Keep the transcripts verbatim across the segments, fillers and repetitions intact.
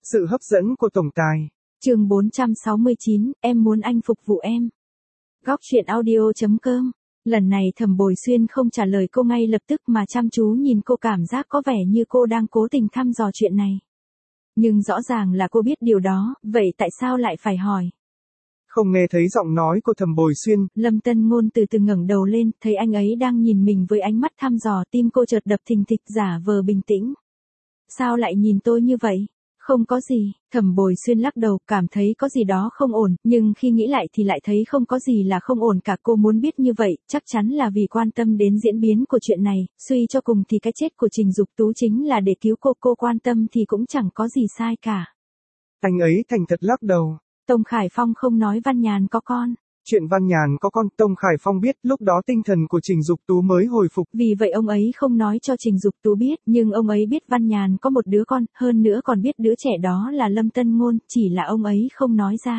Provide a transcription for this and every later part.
Sự hấp dẫn của tổng tài. Chương bốn trăm sáu mươi chín, em muốn anh phục vụ em. Góc truyện audio chấm com. Lần này Thẩm Bồi Xuyên không trả lời cô ngay lập tức mà chăm chú nhìn cô, cảm giác có vẻ như cô đang cố tình thăm dò chuyện này. Nhưng rõ ràng là cô biết điều đó, vậy tại sao lại phải hỏi? Không nghe thấy giọng nói của Thẩm Bồi Xuyên. Lâm Tân Ngôn từ từ ngẩng đầu lên, thấy anh ấy đang nhìn mình với ánh mắt thăm dò, tim cô chợt đập thình thịch, giả vờ bình tĩnh. Sao lại nhìn tôi như vậy? Không có gì, Thẩm Bồi Xuyên lắc đầu, cảm thấy có gì đó không ổn, nhưng khi nghĩ lại thì lại thấy không có gì là không ổn cả. Cô muốn biết như vậy, chắc chắn là vì quan tâm đến diễn biến của chuyện này, suy cho cùng thì cái chết của Trình Dục Tú chính là để cứu cô, cô quan tâm thì cũng chẳng có gì sai cả. Anh ấy thành thật lắc đầu. Tông Khải Phong không nói Văn Nhàn có con. Chuyện Văn Nhàn có con, Tông Khải Phong biết, lúc đó tinh thần của Trình Dục Tú mới hồi phục. Vì vậy ông ấy không nói cho Trình Dục Tú biết, nhưng ông ấy biết Văn Nhàn có một đứa con, hơn nữa còn biết đứa trẻ đó là Lâm Tân Ngôn, chỉ là ông ấy không nói ra.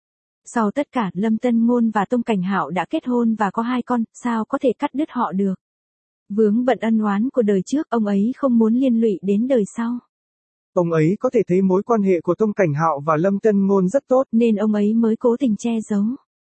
Sau tất cả, Lâm Tân Ngôn và Tông Cảnh Hạo đã kết hôn và có hai con, sao có thể cắt đứt họ được? Vướng bận ân oán của đời trước, ông ấy không muốn liên lụy đến đời sau. Ông ấy có thể thấy mối quan hệ của Tông Cảnh Hạo và Lâm Tân Ngôn rất tốt, nên ông ấy mới cố tình che giấu.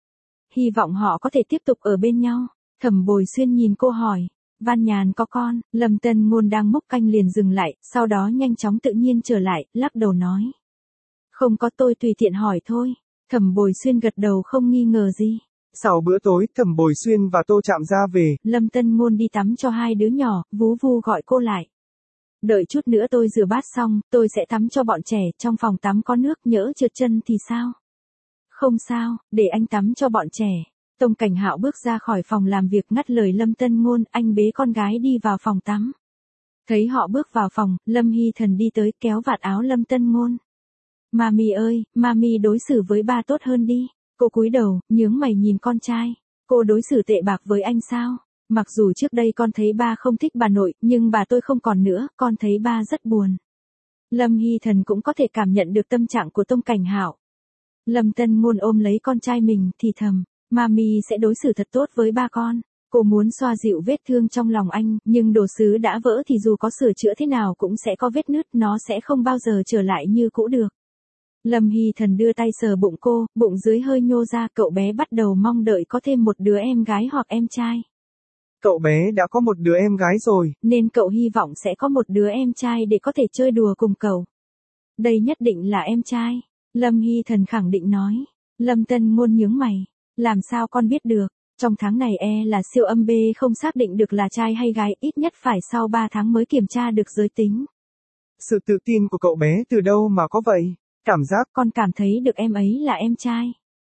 Hy vọng họ có thể tiếp tục ở bên nhau. Thẩm Bồi Xuyên nhìn cô hỏi, Văn Nhàn có con? Lâm Tân Ngôn đang múc canh liền dừng lại, sau đó nhanh chóng tự nhiên trở lại, lắc đầu nói. Không có, tôi tùy tiện hỏi thôi. Thẩm Bồi Xuyên gật đầu không nghi ngờ gì. Sau bữa tối, Thẩm Bồi Xuyên và Tô Trạm ra về. Lâm Tân Ngôn đi tắm cho hai đứa nhỏ, vú vu gọi cô lại. Đợi chút nữa tôi rửa bát xong, tôi sẽ tắm cho bọn trẻ, trong phòng tắm có nước, nhỡ trượt chân thì sao? Không sao, để anh tắm cho bọn trẻ. Tông Cảnh Hạo bước ra khỏi phòng làm việc ngắt lời Lâm Tân Ngôn, anh bế con gái đi vào phòng tắm. Thấy họ bước vào phòng, Lâm Hy Thần đi tới kéo vạt áo Lâm Tân Ngôn. Mami ơi, mami đối xử với ba tốt hơn đi. Cô cúi đầu, nhướng mày nhìn con trai. Cô đối xử tệ bạc với anh sao? Mặc dù trước đây con thấy ba không thích bà nội, nhưng bà tôi không còn nữa, con thấy ba rất buồn. Lâm Hy Thần cũng có thể cảm nhận được tâm trạng của Tông Cảnh Hạo. Lâm Tân Ngôn ôm lấy con trai mình thì thầm, mami sẽ đối xử thật tốt với ba con. Cô muốn xoa dịu vết thương trong lòng anh, nhưng đồ sứ đã vỡ thì dù có sửa chữa thế nào cũng sẽ có vết nứt, nó sẽ không bao giờ trở lại như cũ được. Lâm Hy Thần đưa tay sờ bụng cô, bụng dưới hơi nhô ra, cậu bé bắt đầu mong đợi có thêm một đứa em gái hoặc em trai. Cậu bé đã có một đứa em gái rồi, nên cậu hy vọng sẽ có một đứa em trai để có thể chơi đùa cùng cậu. Đây nhất định là em trai. Lâm Hy Thần khẳng định nói. Lâm Tân Ngôn nhướng mày. Làm sao con biết được? Trong tháng này e là siêu âm B không xác định được là trai hay gái, ít nhất phải sau ba tháng mới kiểm tra được giới tính. Sự tự tin của cậu bé từ đâu mà có vậy? Cảm giác con cảm thấy được em ấy là em trai.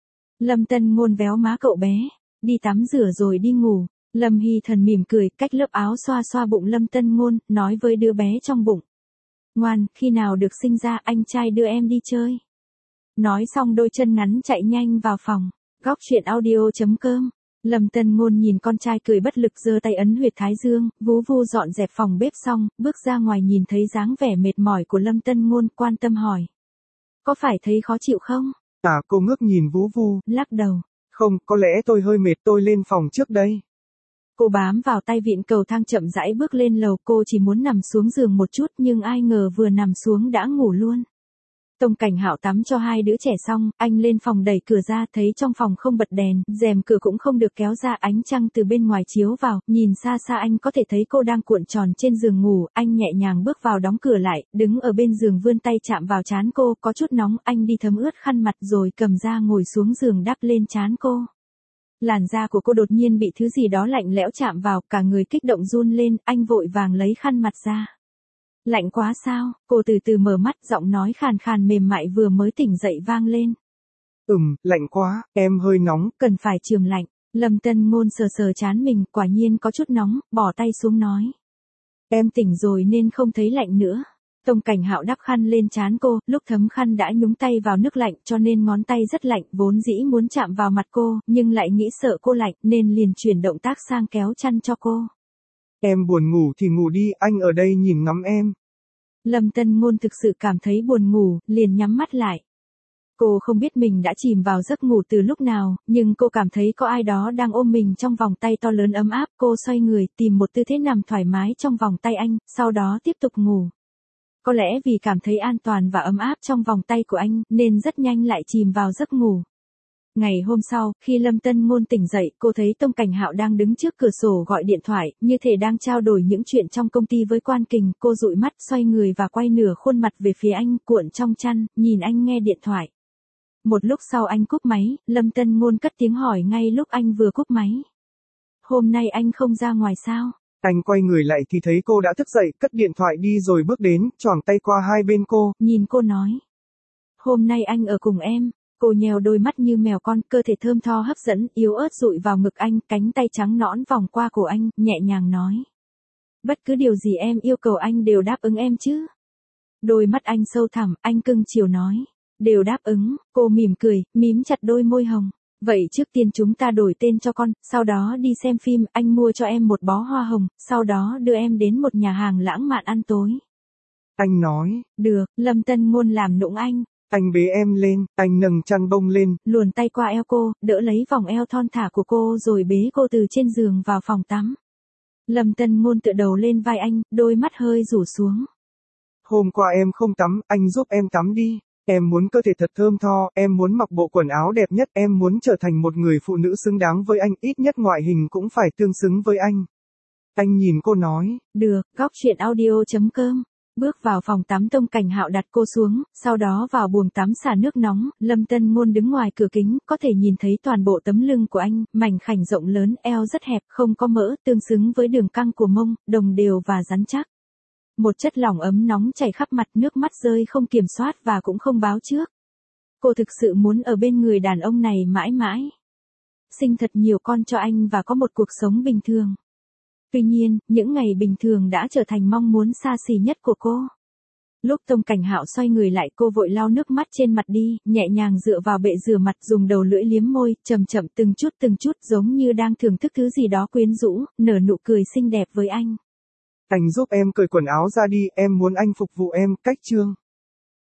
Lâm Tân Ngôn véo má cậu bé. Đi tắm rửa rồi đi ngủ. Lâm Hy Thần mỉm cười, cách lớp áo xoa xoa bụng Lâm Tân Ngôn, nói với đứa bé trong bụng. Ngoan, khi nào được sinh ra anh trai đưa em đi chơi. Nói xong đôi chân ngắn chạy nhanh vào phòng. Góc truyện audio chấm com. Lâm Tân Ngôn nhìn con trai cười bất lực, giơ tay ấn huyệt thái dương, vú vu dọn dẹp phòng bếp xong, bước ra ngoài nhìn thấy dáng vẻ mệt mỏi của Lâm Tân Ngôn, quan tâm hỏi. Có phải thấy khó chịu không? À, cô ngước nhìn vú vu, lắc đầu. Không, có lẽ tôi hơi mệt, tôi lên phòng trước đây. Cô bám vào tay vịn cầu thang chậm rãi bước lên lầu, cô chỉ muốn nằm xuống giường một chút nhưng ai ngờ vừa nằm xuống đã ngủ luôn. Tông Cảnh Hạo tắm cho hai đứa trẻ xong, anh lên phòng đẩy cửa ra, thấy trong phòng không bật đèn, rèm cửa cũng không được kéo ra, ánh trăng từ bên ngoài chiếu vào, nhìn xa xa anh có thể thấy cô đang cuộn tròn trên giường ngủ, anh nhẹ nhàng bước vào đóng cửa lại, đứng ở bên giường vươn tay chạm vào trán cô, có chút nóng, anh đi thấm ướt khăn mặt rồi cầm ra ngồi xuống giường đắp lên trán cô. Làn da của cô đột nhiên bị thứ gì đó lạnh lẽo chạm vào, cả người kích động run lên, anh vội vàng lấy khăn mặt ra. Lạnh quá sao? Cô từ từ mở mắt, giọng nói khàn khàn mềm mại vừa mới tỉnh dậy vang lên. Ừm, lạnh quá, em hơi nóng. Cần phải chườm lạnh. Lâm Tân Ngôn sờ sờ trán mình, quả nhiên có chút nóng, bỏ tay xuống nói. Em tỉnh rồi nên không thấy lạnh nữa. Tông Cảnh Hạo đắp khăn lên trán cô, lúc thấm khăn đã nhúng tay vào nước lạnh cho nên ngón tay rất lạnh, vốn dĩ muốn chạm vào mặt cô, nhưng lại nghĩ sợ cô lạnh nên liền chuyển động tác sang kéo chăn cho cô. Em buồn ngủ thì ngủ đi, anh ở đây nhìn ngắm em. Lâm Tân Ngôn thực sự cảm thấy buồn ngủ, liền nhắm mắt lại. Cô không biết mình đã chìm vào giấc ngủ từ lúc nào, nhưng cô cảm thấy có ai đó đang ôm mình trong vòng tay to lớn ấm áp, cô xoay người tìm một tư thế nằm thoải mái trong vòng tay anh, sau đó tiếp tục ngủ. Có lẽ vì cảm thấy an toàn và ấm áp trong vòng tay của anh, nên rất nhanh lại chìm vào giấc ngủ. Ngày hôm sau, khi Lâm Tân Ngôn tỉnh dậy, cô thấy Tông Cảnh Hạo đang đứng trước cửa sổ gọi điện thoại, như thể đang trao đổi những chuyện trong công ty với Quan Kình. Cô dụi mắt, xoay người và quay nửa khuôn mặt về phía anh, cuộn trong chăn, nhìn anh nghe điện thoại. Một lúc sau anh cúp máy, Lâm Tân Ngôn cất tiếng hỏi ngay lúc anh vừa cúp máy. Hôm nay anh không ra ngoài sao? Anh quay người lại thì thấy cô đã thức dậy, cất điện thoại đi rồi bước đến, choàng tay qua hai bên cô. Nhìn cô nói. Hôm nay anh ở cùng em. Cô nhèo đôi mắt như mèo con, cơ thể thơm tho hấp dẫn, yếu ớt dụi vào ngực anh, cánh tay trắng nõn vòng qua cổ anh, nhẹ nhàng nói. Bất cứ điều gì em yêu cầu anh đều đáp ứng em chứ? Đôi mắt anh sâu thẳm, anh cưng chiều nói. Đều đáp ứng. Cô mỉm cười, mím chặt đôi môi hồng. Vậy trước tiên chúng ta đổi tên cho con, sau đó đi xem phim, anh mua cho em một bó hoa hồng, sau đó đưa em đến một nhà hàng lãng mạn ăn tối. Anh nói. Được, Lâm Tân Ngôn làm nũng anh. Anh bế em lên, anh nâng chăn bông lên, luồn tay qua eo cô, đỡ lấy vòng eo thon thả của cô rồi bế cô từ trên giường vào phòng tắm. Lâm Tân Ngôn tựa đầu lên vai anh, đôi mắt hơi rủ xuống. Hôm qua em không tắm, anh giúp em tắm đi. Em muốn cơ thể thật thơm tho, em muốn mặc bộ quần áo đẹp nhất, em muốn trở thành một người phụ nữ xứng đáng với anh, ít nhất ngoại hình cũng phải tương xứng với anh. Anh nhìn cô nói. Được, góc chuyện audio chấm com. Bước vào phòng tắm, Tông Cảnh Hạo đặt cô xuống, sau đó vào buồng tắm xả nước nóng. Lâm Tân Ngôn đứng ngoài cửa kính, có thể nhìn thấy toàn bộ tấm lưng của anh, mảnh khảnh rộng lớn, eo rất hẹp, không có mỡ, tương xứng với đường căng của mông, đồng đều và rắn chắc. Một chất lỏng ấm nóng chảy khắp mặt, nước mắt rơi không kiểm soát và cũng không báo trước. Cô thực sự muốn ở bên người đàn ông này mãi mãi. Sinh thật nhiều con cho anh và có một cuộc sống bình thường. Tuy nhiên, những ngày bình thường đã trở thành mong muốn xa xỉ nhất của cô. Lúc Tông Cảnh Hạo xoay người lại, cô vội lau nước mắt trên mặt đi, nhẹ nhàng dựa vào bệ rửa mặt, dùng đầu lưỡi liếm môi, chậm chậm từng chút từng chút, giống như đang thưởng thức thứ gì đó quyến rũ, nở nụ cười xinh đẹp với anh. Anh giúp em cởi quần áo ra đi, em muốn anh phục vụ em, cách chương.